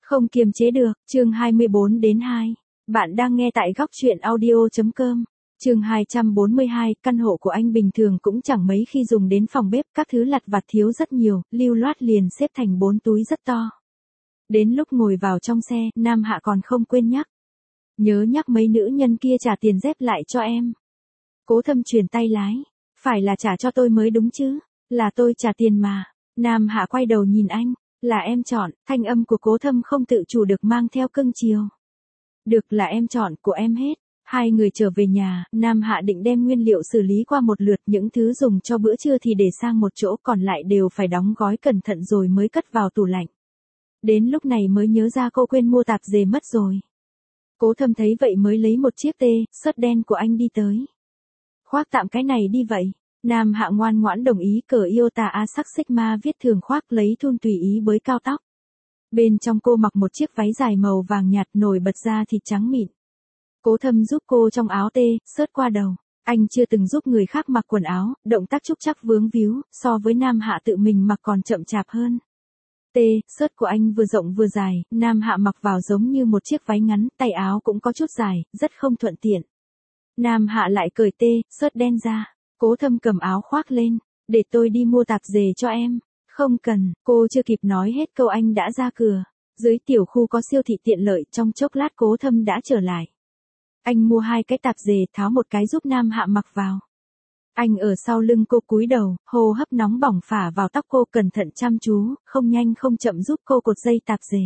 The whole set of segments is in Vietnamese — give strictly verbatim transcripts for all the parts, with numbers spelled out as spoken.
Không kiềm chế được, chương hai mươi bốn đến hai. Bạn đang nghe tại góc truyện audio.com. Chương hai trăm bốn mươi hai, căn hộ của anh bình thường cũng chẳng mấy khi dùng đến phòng bếp, các thứ lặt vặt thiếu rất nhiều, lưu loát liền xếp thành bốn túi rất to. Đến lúc ngồi vào trong xe, Nam Hạ còn không quên nhắc. Nhớ nhắc mấy nữ nhân kia trả tiền dép lại cho em. Cố Thâm truyền tay lái. Phải là trả cho tôi mới đúng chứ, là tôi trả tiền mà. Nam Hạ quay đầu nhìn anh. Là em chọn, thanh âm của Cố Thâm không tự chủ được mang theo cưng chiều. Được, là em chọn, của em hết. Hai người trở về nhà, Nam Hạ định đem nguyên liệu xử lý qua một lượt, những thứ dùng cho bữa trưa thì để sang một chỗ, còn lại đều phải đóng gói cẩn thận rồi mới cất vào tủ lạnh. Đến lúc này mới nhớ ra cô quên mua tạp dề mất rồi. Cố Thâm thấy vậy mới lấy một chiếc T-shirt đen của anh đi tới. Khoác tạm cái này đi vậy. Nam Hạ ngoan ngoãn đồng ý, cờ Iota A sắc Sigma viết thường khoác lấy thun tùy ý bới cao tóc. Bên trong cô mặc một chiếc váy dài màu vàng nhạt nổi bật da thịt trắng mịn. Cố Thâm giúp cô trong áo T-shirt qua đầu. Anh chưa từng giúp người khác mặc quần áo, động tác trúc trắc vướng víu, so với Nam Hạ tự mình mặc còn chậm chạp hơn. T-shirt của anh vừa rộng vừa dài, Nam Hạ mặc vào giống như một chiếc váy ngắn, tay áo cũng có chút dài, rất không thuận tiện. Nam Hạ lại cởi T-shirt đen ra. Cố Thâm cầm áo khoác lên, để tôi đi mua tạp dề cho em. Không cần, cô chưa kịp nói hết câu anh đã ra cửa. Dưới tiểu khu có siêu thị tiện lợi, trong chốc lát Cố Thâm đã trở lại. Anh mua hai cái tạp dề, tháo một cái giúp Nam Hạ mặc vào. Anh ở sau lưng cô cúi đầu, hô hấp nóng bỏng phả vào tóc cô, cẩn thận chăm chú, không nhanh không chậm giúp cô cột dây tạp dề.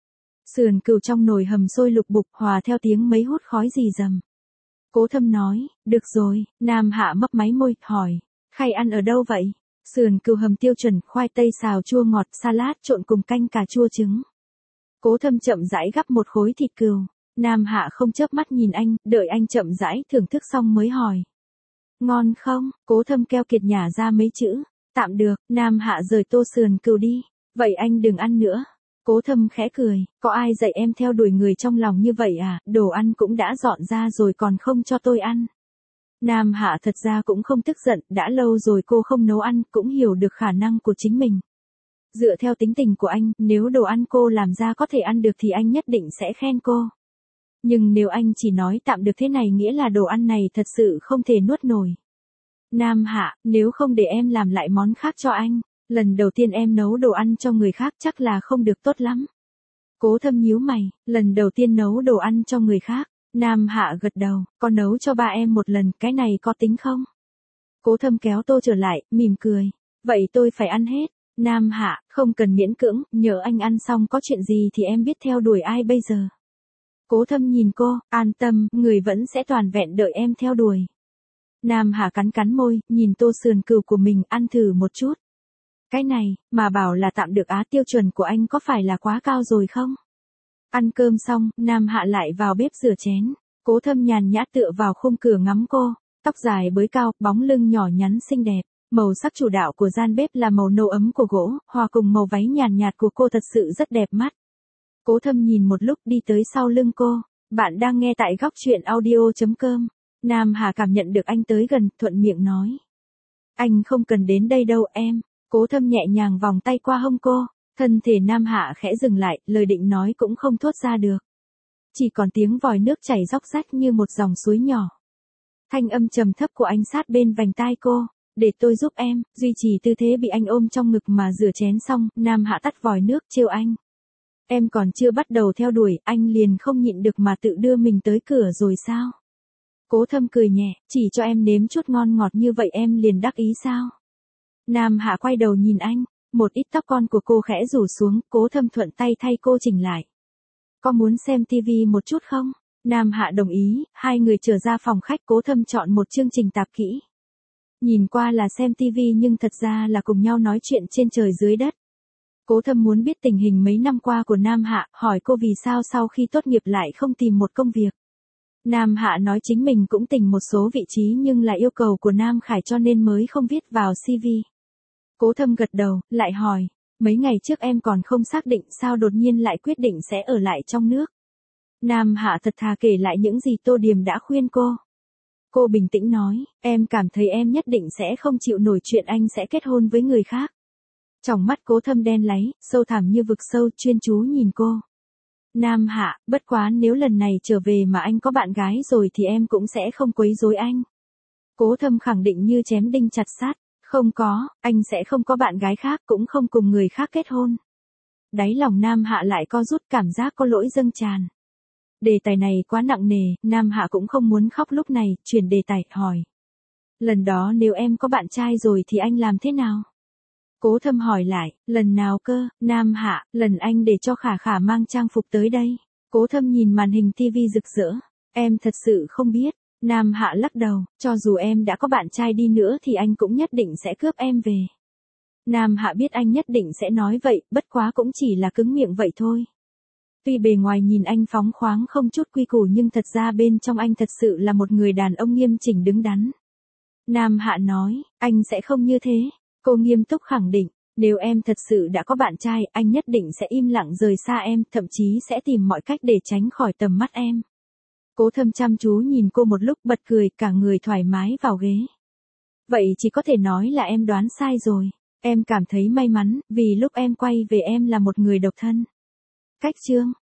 Sườn cừu trong nồi hầm sôi lục bục, hòa theo tiếng mấy hút khói rì rầm. Cố Thâm nói, được rồi. Nam Hạ mấp máy môi, hỏi, Khay ăn ở đâu vậy? Sườn cừu hầm tiêu chuẩn, khoai tây xào chua ngọt, salad trộn cùng canh cà chua trứng. Cố Thâm chậm rãi gắp một khối thịt cừu. Nam Hạ không chớp mắt nhìn anh, đợi anh chậm rãi thưởng thức xong mới hỏi. Ngon không? Cố Thâm keo kiệt nhả ra mấy chữ. Tạm được. Nam Hạ rời tô sườn cừu đi. Vậy anh đừng ăn nữa. Cố Thâm khẽ cười, có ai dạy em theo đuổi người trong lòng như vậy à, đồ ăn cũng đã dọn ra rồi còn không cho tôi ăn. Nam Hạ thật ra cũng không tức giận, đã lâu rồi cô không nấu ăn, cũng hiểu được khả năng của chính mình. Dựa theo tính tình của anh, nếu đồ ăn cô làm ra có thể ăn được thì anh nhất định sẽ khen cô. Nhưng nếu anh chỉ nói tạm được thế này nghĩa là đồ ăn này thật sự không thể nuốt nổi. Nam Hạ, nếu không để em làm lại món khác cho anh. Lần đầu tiên em nấu đồ ăn cho người khác chắc là không được tốt lắm. Cố Thâm nhíu mày, lần đầu tiên nấu đồ ăn cho người khác. Nam Hạ gật đầu, có nấu cho ba em một lần, cái này có tính không? Cố Thâm kéo tô trở lại, mỉm cười. Vậy tôi phải ăn hết. Nam Hạ, không cần miễn cưỡng, nhỡ anh ăn xong có chuyện gì thì em biết theo đuổi ai bây giờ. Cố Thâm nhìn cô, an tâm, người vẫn sẽ toàn vẹn đợi em theo đuổi. Nam Hạ cắn cắn môi, nhìn tô sườn cừu của mình, ăn thử một chút. Cái này, mà bảo là tạm được á, tiêu chuẩn của anh có phải là quá cao rồi không? Ăn cơm xong, Nam Hạ lại vào bếp rửa chén. Cố Thâm nhàn nhã tựa vào khung cửa ngắm cô, tóc dài bới cao, bóng lưng nhỏ nhắn xinh đẹp. Màu sắc chủ đạo của gian bếp là màu nâu ấm của gỗ, hòa cùng màu váy nhàn nhạt của cô thật sự rất đẹp mắt. Cố Thâm nhìn một lúc đi tới sau lưng cô. Bạn đang nghe tại góc truyện audio.com. Nam Hạ cảm nhận được anh tới gần, thuận miệng nói. Anh không cần đến đây đâu em. Cố Thâm nhẹ nhàng vòng tay qua hông cô, thân thể Nam Hạ khẽ dừng lại, lời định nói cũng không thốt ra được. Chỉ còn tiếng vòi nước chảy róc rách như một dòng suối nhỏ. Thanh âm trầm thấp của anh sát bên vành tai cô, để tôi giúp em, duy trì tư thế bị anh ôm trong ngực mà rửa chén xong, Nam Hạ tắt vòi nước trêu anh. Em còn chưa bắt đầu theo đuổi, anh liền không nhịn được mà tự đưa mình tới cửa rồi sao? Cố Thâm cười nhẹ, chỉ cho em nếm chút ngon ngọt như vậy em liền đắc ý sao? Nam Hạ quay đầu nhìn anh, một ít tóc con của cô khẽ rủ xuống, Cố Thâm thuận tay thay cô chỉnh lại. Có muốn xem tivi một chút không? Nam Hạ đồng ý, hai người trở ra phòng khách, Cố Thâm chọn một chương trình tạp kỹ. Nhìn qua là xem tivi nhưng thật ra là cùng nhau nói chuyện trên trời dưới đất. Cố Thâm muốn biết tình hình mấy năm qua của Nam Hạ, hỏi cô vì sao sau khi tốt nghiệp lại không tìm một công việc. Nam Hạ nói chính mình cũng tình một số vị trí nhưng là yêu cầu của Nam Khải cho nên mới không viết vào xê vê. Cố Thâm gật đầu, lại hỏi, mấy ngày trước em còn không xác định sao đột nhiên lại quyết định sẽ ở lại trong nước. Nam Hạ thật thà kể lại những gì Tô Điềm đã khuyên cô. Cô bình tĩnh nói, em cảm thấy em nhất định sẽ không chịu nổi chuyện anh sẽ kết hôn với người khác. Trong mắt Cố Thâm đen láy, sâu thẳm như vực sâu, chuyên chú nhìn cô. Nam Hạ, bất quá nếu lần này trở về mà anh có bạn gái rồi thì em cũng sẽ không quấy rối anh. Cố Thâm khẳng định như chém đinh chặt sắt. Không có, anh sẽ không có bạn gái khác cũng không cùng người khác kết hôn. Đáy lòng Nam Hạ lại co rút, cảm giác có lỗi dâng tràn. Đề tài này quá nặng nề, Nam Hạ cũng không muốn khóc lúc này, chuyển đề tài, hỏi. Lần đó nếu em có bạn trai rồi thì anh làm thế nào? Cố Thâm hỏi lại, lần nào cơ, Nam Hạ, lần anh để cho Khả Khả mang trang phục tới đây. Cố Thâm nhìn màn hình tivi rực rỡ. Em thật sự không biết. Nam Hạ lắc đầu, cho dù em đã có bạn trai đi nữa thì anh cũng nhất định sẽ cướp em về. Nam Hạ biết anh nhất định sẽ nói vậy, bất quá cũng chỉ là cứng miệng vậy thôi. Tuy bề ngoài nhìn anh phóng khoáng không chút quy củ nhưng thật ra bên trong anh thật sự là một người đàn ông nghiêm chỉnh đứng đắn. Nam Hạ nói, anh sẽ không như thế. Cô nghiêm túc khẳng định, nếu em thật sự đã có bạn trai, anh nhất định sẽ im lặng rời xa em, thậm chí sẽ tìm mọi cách để tránh khỏi tầm mắt em. Cố Thâm chăm chú nhìn cô một lúc bật cười, cả người thoải mái vào ghế. Vậy chỉ có thể nói là em đoán sai rồi. Em cảm thấy may mắn, vì lúc em quay về em là một người độc thân. Cách chương